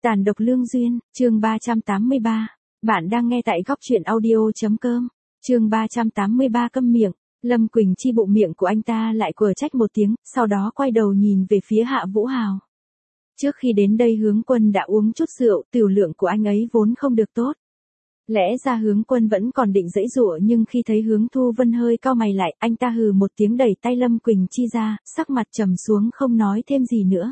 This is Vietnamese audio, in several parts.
Tàn độc lương duyên, chương 383. Bạn đang nghe tại góc truyện audio.com. Chương 383 câm miệng. Lâm Quỳnh Chi bụng miệng của anh ta lại quở trách một tiếng, sau đó quay đầu nhìn về phía Hạ Vũ Hào. Trước khi đến đây Hướng Quân đã uống chút rượu, tiểu lượng của anh ấy vốn không được tốt. Lẽ ra Hướng Quân vẫn còn định giãy giụa, nhưng khi thấy Hướng Thu Vân hơi cau mày lại, anh ta hừ một tiếng đẩy tay Lâm Quỳnh Chi ra, sắc mặt trầm xuống không nói thêm gì nữa.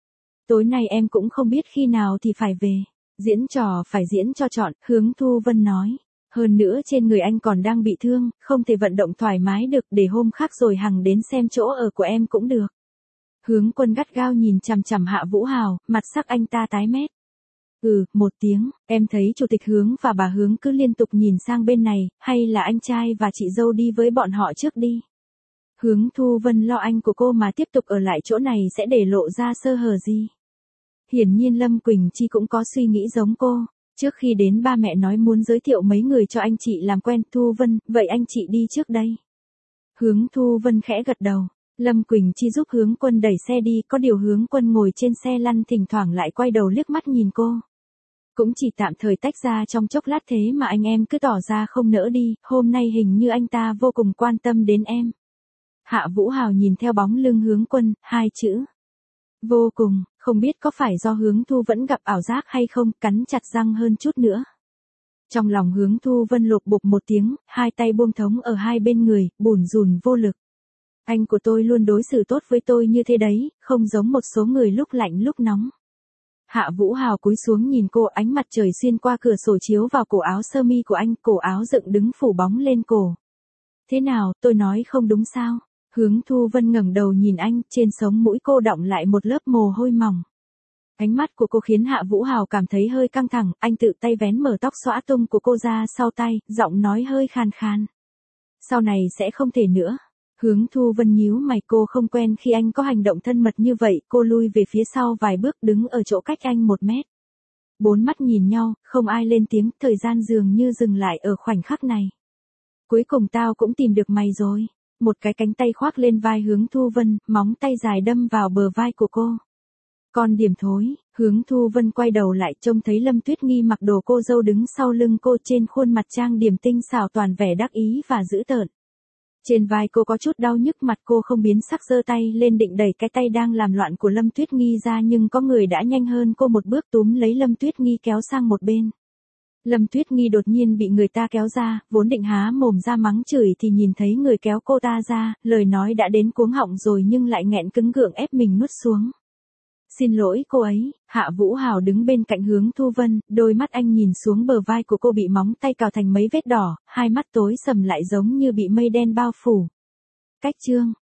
Tối nay em cũng không biết khi nào thì phải về. Diễn trò phải diễn cho trọn, Hướng Thu Vân nói. Hơn nữa trên người anh còn đang bị thương, không thể vận động thoải mái được, để hôm khác rồi hằng đến xem chỗ ở của em cũng được. Hướng Quân gắt gao nhìn chằm chằm Hạ Vũ Hào, mặt sắc anh ta tái mét. Một tiếng, em thấy chủ tịch Hướng và bà Hướng cứ liên tục nhìn sang bên này, hay là anh trai và chị dâu đi với bọn họ trước đi. Hướng Thu Vân lo anh của cô mà tiếp tục ở lại chỗ này sẽ để lộ ra sơ hở gì. Hiển nhiên Lâm Quỳnh Chi cũng có suy nghĩ giống cô. Trước khi đến ba mẹ nói muốn giới thiệu mấy người cho anh chị làm quen. Thu Vân, vậy anh chị đi trước đây. Hướng Thu Vân khẽ gật đầu. Lâm Quỳnh Chi giúp Hướng Quân đẩy xe đi, có điều Hướng Quân ngồi trên xe lăn thỉnh thoảng lại quay đầu liếc mắt nhìn cô. Cũng chỉ tạm thời tách ra trong chốc lát, thế mà anh em cứ tỏ ra không nỡ đi, hôm nay hình như anh ta vô cùng quan tâm đến em. Hạ Vũ Hào nhìn theo bóng lưng Hướng Quân, hai chữ. Vô cùng, không biết có phải do Hướng Thu vẫn gặp ảo giác hay không, cắn chặt răng hơn chút nữa. Trong lòng Hướng Thu Vân lục bục một tiếng, hai tay buông thõng ở hai bên người, bủn rủn vô lực. Anh của tôi luôn đối xử tốt với tôi như thế đấy, không giống một số người lúc lạnh lúc nóng. Hạ Vũ Hào cúi xuống nhìn cô, ánh mặt trời xuyên qua cửa sổ chiếu vào cổ áo sơ mi của anh, cổ áo dựng đứng phủ bóng lên cổ. Thế nào, tôi nói không đúng sao? Hướng Thu Vân ngẩng đầu nhìn anh, trên sống mũi cô đọng lại một lớp mồ hôi mỏng. Ánh mắt của cô khiến Hạ Vũ Hào cảm thấy hơi căng thẳng, anh tự tay vén mở tóc xõa tung của cô ra sau tay, giọng nói hơi khàn khàn. Sau này sẽ không thể nữa. Hướng Thu Vân nhíu mày, cô không quen khi anh có hành động thân mật như vậy, cô lui về phía sau vài bước, đứng ở chỗ cách anh 1 mét. Bốn mắt nhìn nhau, không ai lên tiếng, thời gian dường như dừng lại ở khoảnh khắc này. Cuối cùng tao cũng tìm được mày rồi. Một cái cánh tay khoác lên vai Hướng Thu Vân, móng tay dài đâm vào bờ vai của cô. Con điểm thối, Hướng Thu Vân quay đầu lại, trông thấy Lâm Tuyết Nghi mặc đồ cô dâu đứng sau lưng cô, trên khuôn mặt trang điểm tinh xảo toàn vẻ đắc ý và dữ tợn. Trên vai cô có chút đau nhức, mặt cô không biến sắc, giơ tay lên định đẩy cái tay đang làm loạn của Lâm Tuyết Nghi ra, nhưng có người đã nhanh hơn cô một bước túm lấy Lâm Tuyết Nghi kéo sang một bên. Lâm Tuyết Nghi đột nhiên bị người ta kéo ra, vốn định há mồm ra mắng chửi thì nhìn thấy người kéo cô ta ra, lời nói đã đến cuống họng rồi nhưng lại nghẹn cứng gượng ép mình nuốt xuống. Xin lỗi cô ấy. Hạ Vũ Hào đứng bên cạnh Hướng Thu Vân, đôi mắt anh nhìn xuống bờ vai của cô bị móng tay cào thành mấy vết đỏ, hai mắt tối sầm lại giống như bị mây đen bao phủ. Cách chương